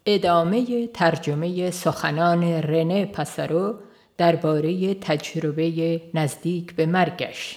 ادامه ترجمه سخنان رنه پاسارو درباره تجربه نزدیک به مرگش.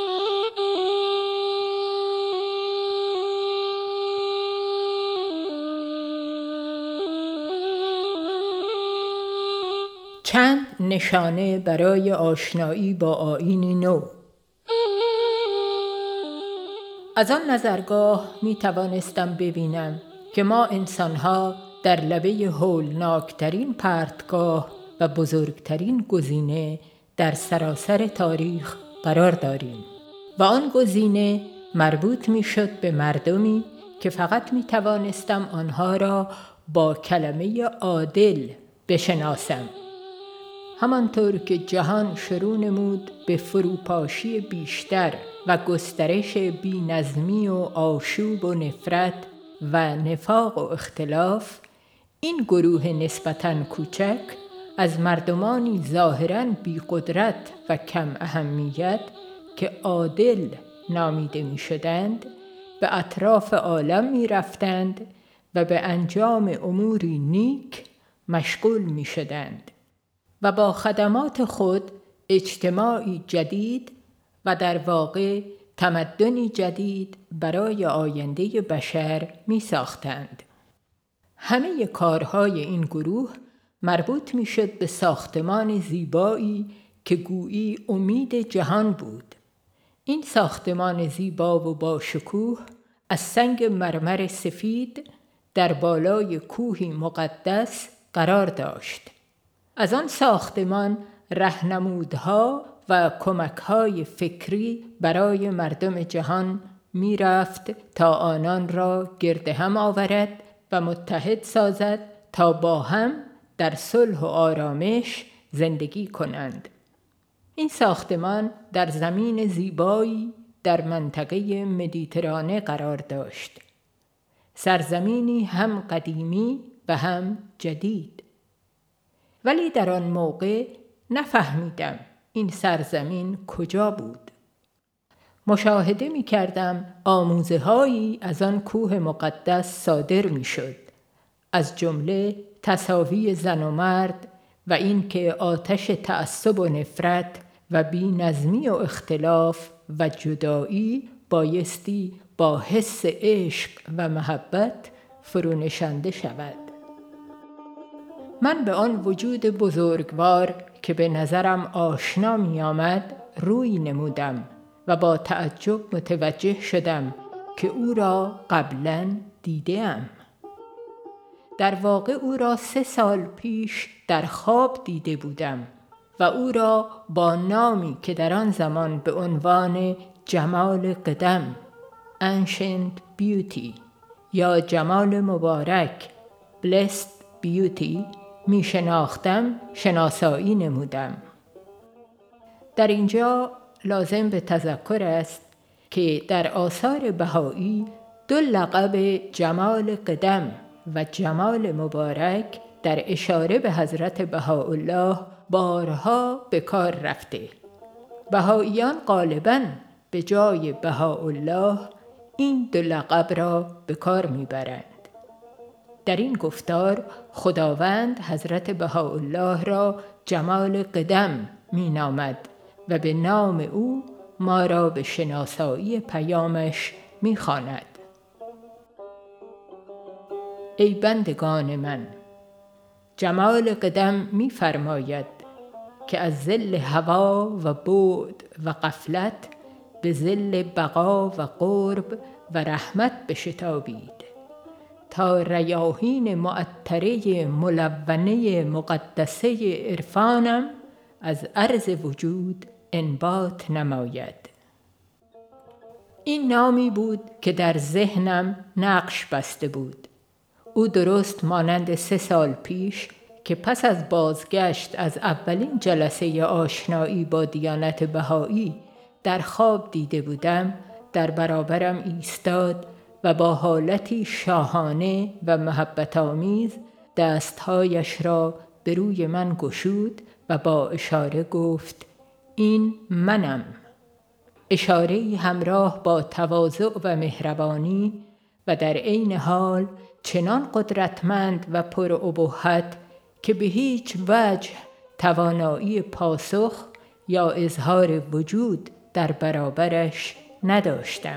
چند نشانه برای آشنایی با آیین نو. از آن نظرگاه می توانستم ببینم که ما انسانها در لبه هولناکترین پرتگاه و بزرگترین گزینه در سراسر تاریخ قرار داریم و آن گزینه مربوط می شد به مردمی که فقط می توانستم آنها را با کلمه عادل بشناسم. همانطور که جهان شروع نمود به فروپاشی بیشتر و گسترش بی‌نظمی و آشوب و نفرت و نفاق و اختلاف، این گروه نسبتاً کوچک از مردمانی ظاهراً بی‌قدرت و کم اهمیت که عادل نامیده می شدند به اطراف عالم می رفتند و به انجام اموری نیک مشغول می شدند و با خدمات خود اجتماعی جدید و در واقع تمدنی جدید برای آینده بشر می ساختند. همه کارهای این گروه مربوط می شد به ساختمان زیبایی که گویی امید جهان بود. این ساختمان زیبا و با شکوه از سنگ مرمر سفید در بالای کوهی مقدس قرار داشت. از آن ساختمان راهنمودها و کمک‌های فکری برای مردم جهان می رفت تا آنان را گرد هم آورد و متحد سازد تا با هم در صلح و آرامش زندگی کنند. این ساختمان در زمین زیبایی در منطقه مدیترانه قرار داشت، سرزمینی هم قدیمی و هم جدید. ولی در آن موقع نفهمیدم این سرزمین کجا بود. مشاهده می کردم آموزه هایی از آن کوه مقدس صادر می شد، از جمله تساوی زن و مرد و این که آتش تعصب و نفرت و بی نظمی و اختلاف و جدایی بایستی با حس عشق و محبت فرونشانده شود. من به آن وجود بزرگوار که به نظرم آشنا می آمد روی نمودم و با تعجب متوجه شدم که او را قبلاً دیده‌ام. در واقع او را 3 سال پیش در خواب دیده بودم و او را با نامی که در آن زمان به عنوان جمال قدم Ancient Beauty یا جمال مبارک Blessed Beauty می شناختم شناسایی نمودم. در اینجا لازم به تذکر است که در آثار بهایی 2 لقب جمال قدم و جمال مبارک در اشاره به حضرت بهاءالله بارها به کار رفته. بهاییان غالباً به جای بهاءالله این 2 لقب را به کار میبرند. در این گفتار خداوند حضرت بهاءالله را جمال قدم می نامد و به نام او ما را به شناسایی پیامش می خواند. ای بندگان من، جمال قدم می فرماید که از ظل هوا و بعد و غفلت به ظل بقا و قرب و رحمت بشتابید تا ریاحین معطره ملونه مقدسه عرفانم از عرض وجود انبات نماید. این نامی بود که در ذهنم نقش بسته بود. او درست مانند 3 سال پیش که پس از بازگشت از اولین جلسه آشنایی با دیانت بهایی در خواب دیده بودم، در برابرم ایستاد و با حالتی شاهانه و محبت‌آمیز دستهایش را به روی من گشود و با اشاره گفت: این منم. اشاره‌ای همراه با تواضع و مهربانی و در عین حال چنان قدرتمند و پرابهت که به هیچ وجه توانایی پاسخ یا اظهار وجود در برابرش نداشتم.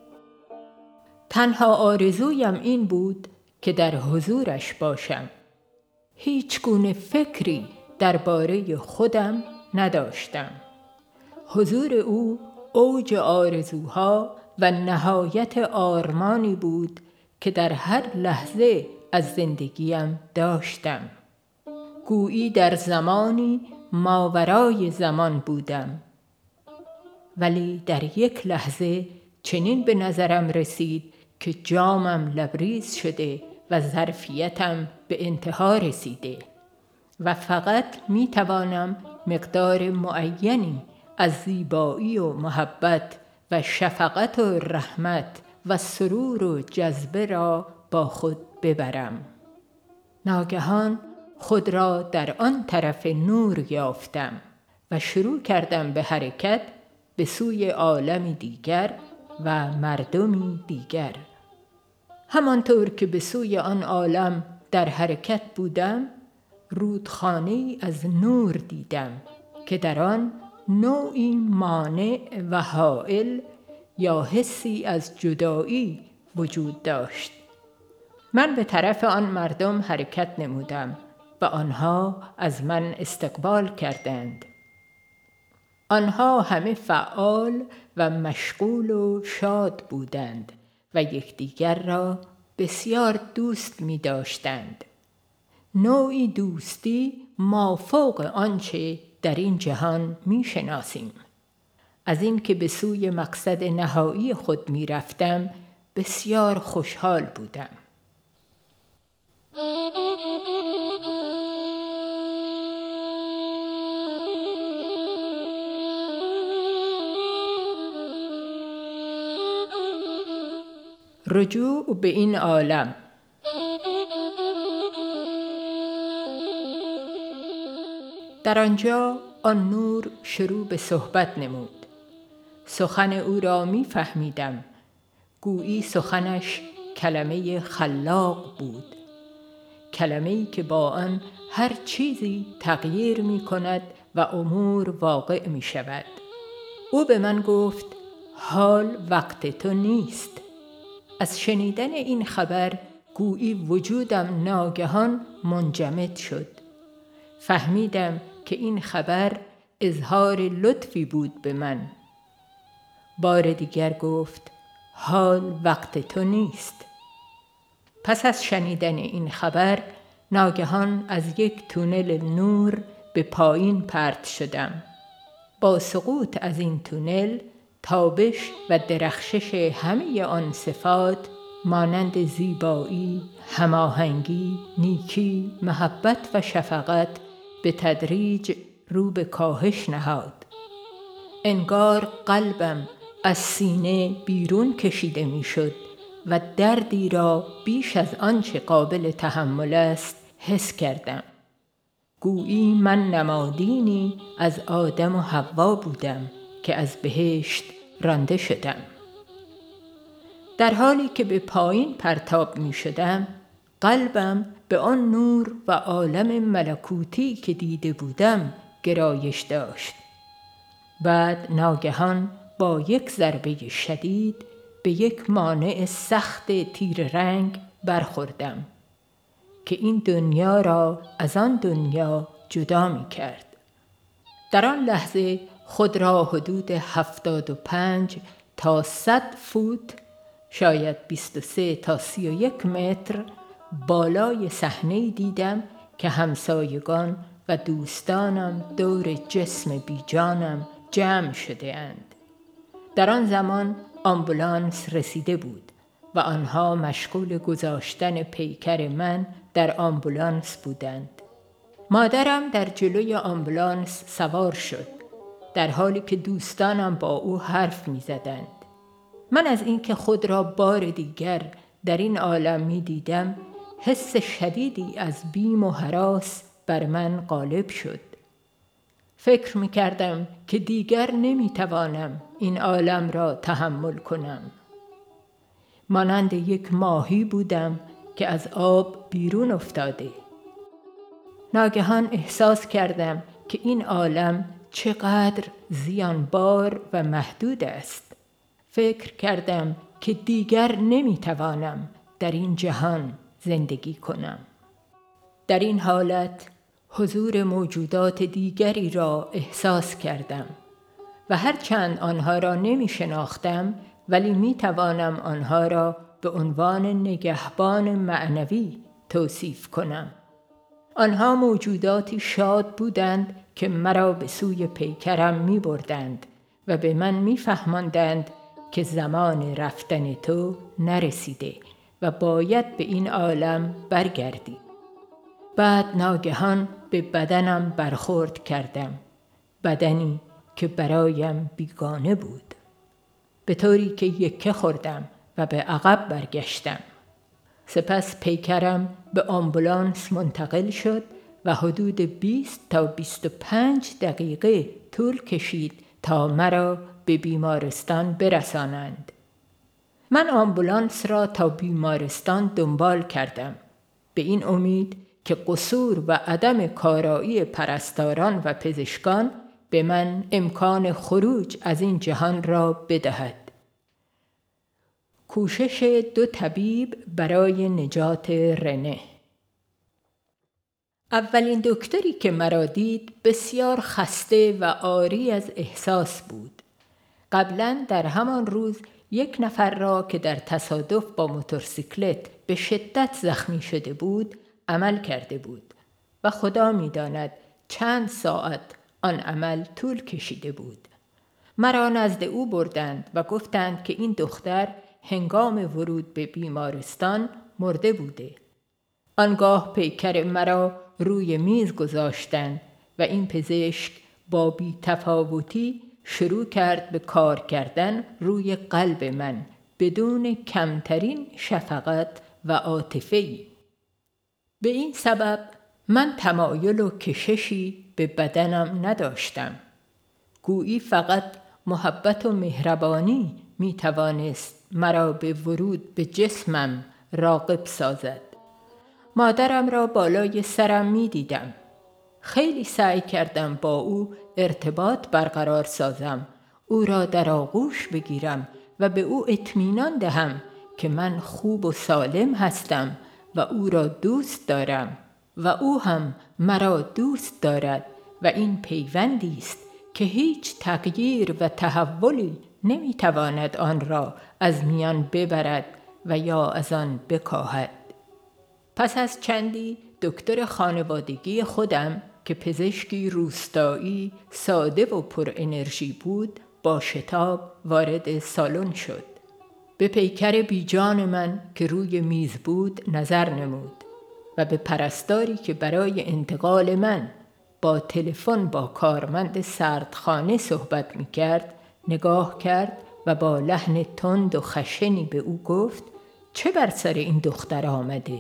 تنها آرزویم این بود که در حضورش باشم. هیچ گونه فکری درباره خودم نداشتم. حضور او اوج آرزوها و نهایت آرمانی بود که در هر لحظه از زندگیم داشتم. گویی در زمانی ماورای زمان بودم. ولی در یک لحظه چنین به نظرم رسید که جامم لبریز شده و ظرفیتم به انتها رسیده و فقط می توانم مقدار معینی از زیبایی و محبت و شفقت و رحمت و سرور و جذبه را با خود ببرم. ناگهان خود را در آن طرف نور یافتم و شروع کردم به حرکت به سوی عالمی دیگر و مردمی دیگر. همانطور که به سوی آن عالم در حرکت بودم، رودخانه‌ای از نور دیدم که در آن نوعی مانع و حائل یا حسی از جدایی وجود داشت. من به طرف آن مردم حرکت نمودم و آنها از من استقبال کردند. آنها همه فعال و مشغول و شاد بودند و یکدیگر را بسیار دوست می داشتند. نوعی دوستی مافوق آنچه در این جهان می شناسیم. از این که به سوی مقصد نهایی خود می رفتم بسیار خوشحال بودم. رجوع به این عالم. در آنجا آن نور شروع به صحبت نمود. سخن او را می فهمیدم. گویی سخنش کلمه خلاق بود. کلمه‌ای که با آن هر چیزی تغییر می کند و امور واقع می شود. او به من گفت حال وقت تو نیست. از شنیدن این خبر گویی وجودم ناگهان منجمد شد. فهمیدم که این خبر اظهار لطفی بود به من. بار دیگر گفت حال وقت تو نیست. پس از شنیدن این خبر ناگهان از یک تونل نور به پایین پرت شدم. با سقوط از این تونل تابش و درخشش همه آن صفات مانند زیبایی، هماهنگی، نیکی، محبت و شفقت به تدریج رو به کاهش نهاد. انگار قلبم از سینه بیرون کشیده می شد و دردی را بیش از آنچه قابل تحمل است حس کردم. گویی من نمادینی از آدم و حوا بودم که از بهشت رانده شدم. در حالی که به پایین پرتاب می شدم، قلبم به آن نور و عالم ملکوتی که دیده بودم گرایش داشت. بعد ناگهان با یک ضربه شدید به یک مانع سخت تیر رنگ برخوردم که این دنیا را از آن دنیا جدا می کرد. در آن لحظه خود را حدود 75 تا 100 فوت، شاید 23 تا 31 متر بالای صحنه‌ای دیدم که همسایگان و دوستانم دور جسم بیجانم جمع شده اند. در آن زمان آمبولانس رسیده بود و آنها مشغول گذاشتن پیکر من در آمبولانس بودند. مادرم در جلوی آمبولانس سوار شد، در حالی که دوستانم با او حرف می زدند. من از اینکه خود را بار دیگر در این عالم می دیدم، حس شدیدی از بیم و هراس بر من غالب شد. فکر می کردم که دیگر نمی توانم این عالم را تحمل کنم. مانند یک ماهی بودم که از آب بیرون افتاده. ناگهان احساس کردم که این عالم چقدر زیانبار و محدود است. فکر کردم که دیگر نمیتوانم در این جهان زندگی کنم. در این حالت حضور موجودات دیگری را احساس کردم و هرچند آنها را نمی شناختم ولی می توانم آنها را به عنوان نگهبان معنوی توصیف کنم. آنها موجوداتی شاد بودند که مرا به سوی پیکرم می بردند و به من می فهماندند که زمان رفتن تو نرسیده و باید به این عالم برگردی. بعد ناگهان به بدنم برخورد کردم، بدنی که برایم بیگانه بود، به طوری که یکه خوردم و به عقب برگشتم. سپس پیکرم به آمبولانس منتقل شد و حدود 20 تا 25 دقیقه طول کشید تا مرا به بیمارستان برسانند. من آمبولانس را تا بیمارستان دنبال کردم، به این امید که قصور و عدم کارایی پرستاران و پزشکان به من امکان خروج از این جهان را بدهد. کوشش 2 طبیب برای نجات رنه. اولین دکتری که مرا دید بسیار خسته و عاری از احساس بود. قبلا در همان روز 1 نفر را که در تصادف با موتورسیکلت به شدت زخمی شده بود عمل کرده بود و خدا می‌داند چند ساعت آن عمل طول کشیده بود. مرا نزد او بردند و گفتند که این دختر هنگام ورود به بیمارستان مرده بوده. آنگاه پیکر مرا روی میز گذاشتند و این پزشک با بی‌تفاوتی شروع کرد به کار کردن روی قلب من بدون کمترین شفقت و عاطفه‌ای. به این سبب من تمایل و کششی به بدنم نداشتم. گویی فقط محبت و مهربانی می توانست مرا به ورود به جسمم راغب سازد. مادرم را بالای سرم می دیدم. خیلی سعی کردم با او ارتباط برقرار سازم، او را در آغوش بگیرم و به او اطمینان دهم که من خوب و سالم هستم و او را دوست دارم و او هم مرا دوست دارد و این پیوندی است که هیچ تغییر و تحولی نمیتواند آن را از میان ببرد و یا از آن بکاهد. پس از چندی دکتر خانوادگی خودم که پزشکی روستایی ساده و پر انرژی بود با شتاب وارد سالن شد. به پیکر بیجان من که روی میز بود نظر نمود و به پرستاری که برای انتقال من با تلفن با کارمند سردخانه صحبت می کرد نگاه کرد و با لحن تند و خشنی به او گفت چه بر سر این دختر آمده؟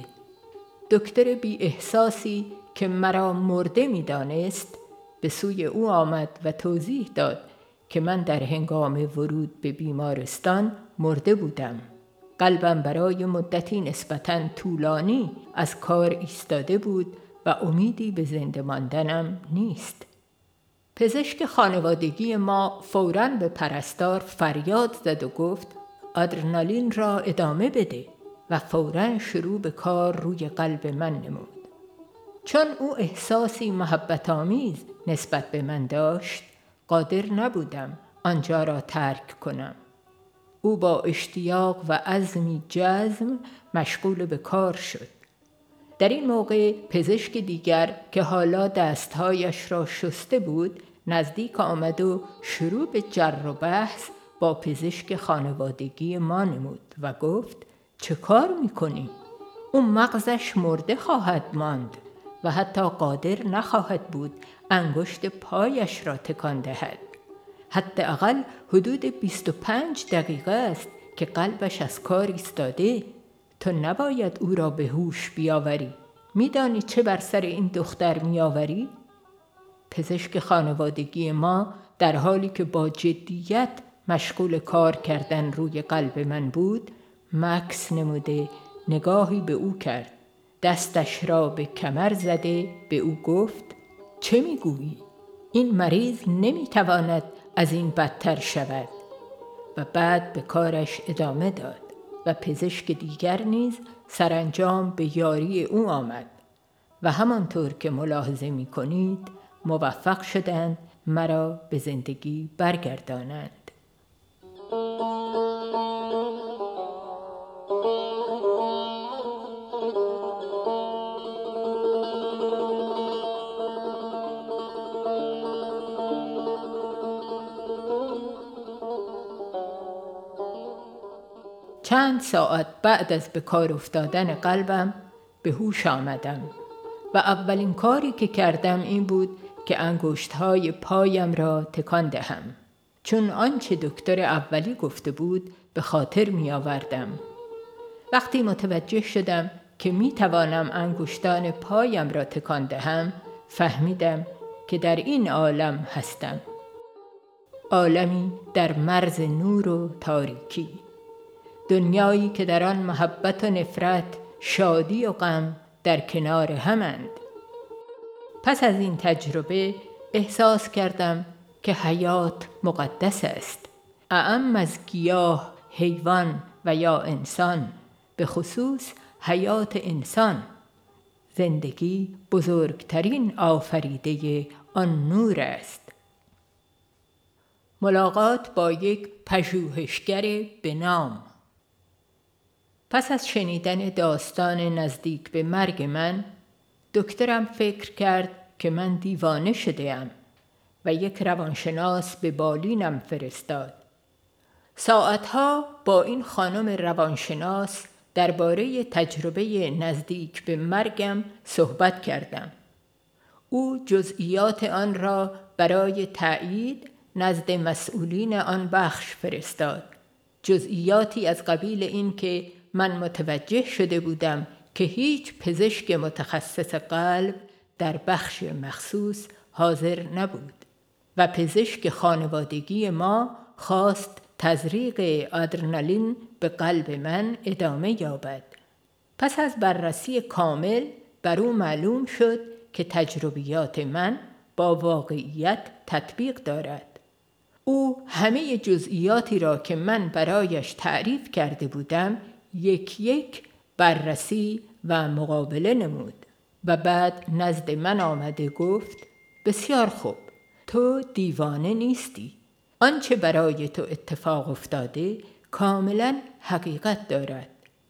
دکتر بی احساسی که مرا مرده می دانست به سوی او آمد و توضیح داد که من در هنگام ورود به بیمارستان مرده بودم. قلبم برای مدتی نسبتاً طولانی از کار ایستاده بود و امیدی به زنده ماندنم نیست. پزشک خانوادگی ما فوراً به پرستار فریاد زد و گفت آدرنالین را ادامه بده و فوراً شروع به کار روی قلب من نمود. چون او احساسی محبت‌آمیز نسبت به من داشت، قادر نبودم آنجا را ترک کنم. او با اشتیاق و عزمی جزم مشغول به کار شد. در این موقع پزشک دیگر که حالا دستهایش را شسته بود نزدیک آمد و شروع به جر و بحث با پزشک خانوادگی ما نمود و گفت چه کار می‌کنی؟ اون مغزش مرده خواهد ماند و حتی قادر نخواهد بود انگشت پایش را تکان دهد. حداقل حدود 25 دقیقه است که قلبش از کار ایستاده. تو نباید او را به هوش بیاوری. میدانی چه بر سر این دختر میآوری؟ پزشک خانوادگی ما در حالی که با جدیت مشغول کار کردن روی قلب من بود مکث نموده نگاهی به او کرد. دستش را به کمر زده به او گفت: چه میگویی؟ این مریض نمیتواند از این بدتر شود. و بعد به کارش ادامه داد و پزشک دیگر نیز سرانجام به یاری او آمد و همانطور که ملاحظه می‌کنید موفق شدند مرا به زندگی برگردانند. چند ساعت بعد از به کار افتادن قلبم به هوش آمدم و اولین کاری که کردم این بود که انگشت‌های پایم را تکان دهم، چون آنچه دکتر اولی گفته بود به خاطر می آوردم. وقتی متوجه شدم که می توانم انگشتان پایم را تکان دهم، فهمیدم که در این عالم هستم، عالمی در مرز نور و تاریکی، دنیایی که در آن محبت و نفرت، شادی و غم در کنار همند. پس از این تجربه احساس کردم که حیات مقدس است، اعم از گیاه، حیوان و یا انسان، به خصوص حیات انسان. زندگی بزرگترین آفریده آن نور است. ملاقات با یک پژوهشگر به نام. پس از شنیدن داستان نزدیک به مرگ من، دکترم فکر کرد که من دیوانه شده‌ام و یک روانشناس به بالینم فرستاد. ساعتها با این خانم روانشناس درباره تجربه نزدیک به مرگم صحبت کردم. او جزئیات آن را برای تأیید نزد مسئولین آن بخش فرستاد. جزئیاتی از قبیل این که من متوجه شده بودم که هیچ پزشک متخصص قلب در بخش مخصوص حاضر نبود و پزشک خانوادگی ما خواست تزریق آدرنالین به قلب من ادامه یابد. پس از بررسی کامل بر او معلوم شد که تجربیات من با واقعیت تطبیق دارد. او همه جزئیاتی را که من برایش تعریف کرده بودم یک یک بررسی و مقابله نمود و بعد نزد من آمده گفت: بسیار خوب، تو دیوانه نیستی. آنچه برای تو اتفاق افتاده کاملا حقیقت دارد.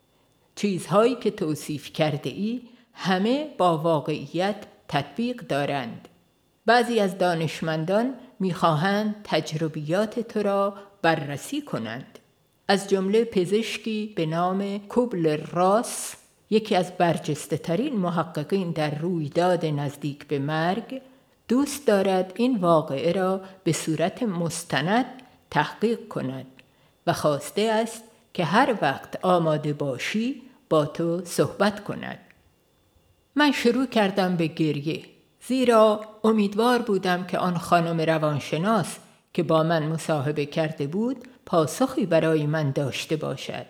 چیزهایی که توصیف کرده ای همه با واقعیت تطبیق دارند. بعضی از دانشمندان می‌خواهند تجربیات تو را بررسی کنند. از جمله پزشکی به نام کوبلر راس، یکی از برجسته ترین محققین در رویداد نزدیک به مرگ، دوست دارد این واقعه را به صورت مستند تحقیق کند و خواسته است که هر وقت آماده باشی با تو صحبت کند. من شروع کردم به گریه، زیرا امیدوار بودم که آن خانم روانشناس که با من مصاحبه کرده بود پاسخی برای من داشته باشد.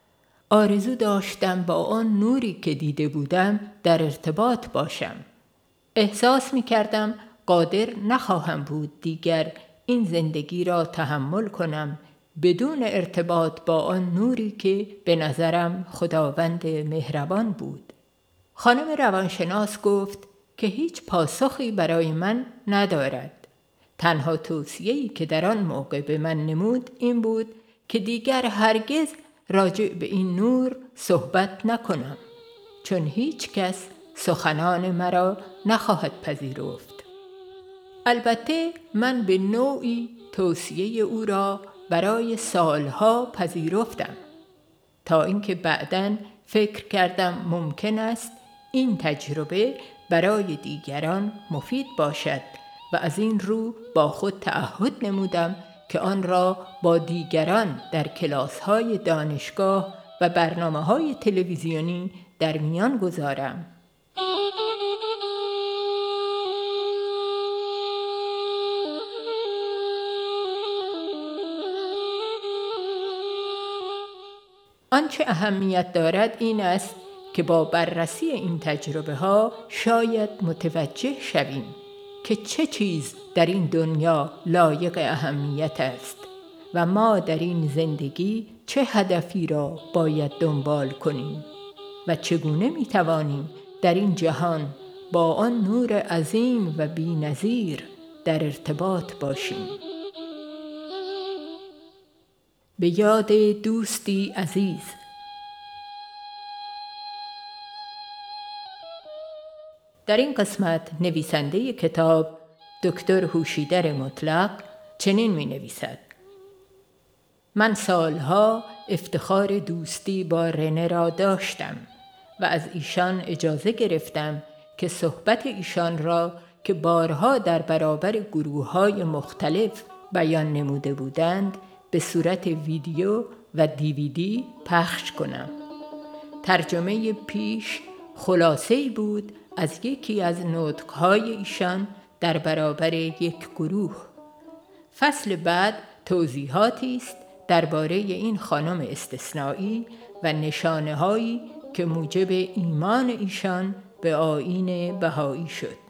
آرزو داشتم با آن نوری که دیده بودم در ارتباط باشم. احساس می کردم قادر نخواهم بود دیگر این زندگی را تحمل کنم بدون ارتباط با آن نوری که به نظرم خداوند مهربان بود. خانم روانشناس گفت که هیچ پاسخی برای من ندارد. تنها توصیه‌ای که در آن موقع به من نمود این بود که دیگر هرگز راجع به این نور صحبت نکنم، چون هیچ کس سخنان مرا نخواهد پذیرفت. البته من به نوعی توصیه او را برای سالها پذیرفتم، تا اینکه بعداً فکر کردم ممکن است این تجربه برای دیگران مفید باشد و از این رو با خود تعهد نمودم که آن را با دیگران در کلاس‌های دانشگاه و برنامه‌های تلویزیونی در میان گذارم. آنچه اهمیت دارد این است که با بررسی این تجربه ها شاید متوجه شویم که چه چیز در این دنیا لایق اهمیت است و ما در این زندگی چه هدفی را باید دنبال کنیم و چگونه می توانیم در این جهان با آن نور عظیم و بی‌نظیر در ارتباط باشیم. به یاد دوستی عزیز. در این قسمت نویسنده کتاب دکتر هوشیدر مطلق چنین می نویسد: من سالها افتخار دوستی با رنه را داشتم و از ایشان اجازه گرفتم که صحبت ایشان را که بارها در برابر گروه‌های مختلف بیان نموده بودند به صورت ویدیو و دیویدی پخش کنم. ترجمه پیش خلاصه‌ای بود از یکی از نطق‌های ایشان در برابر یک گروه. فصل بعد توضیحاتی است درباره این خانم استثنایی و نشانه‌هایی که موجب ایمان ایشان به آیین بهایی شد.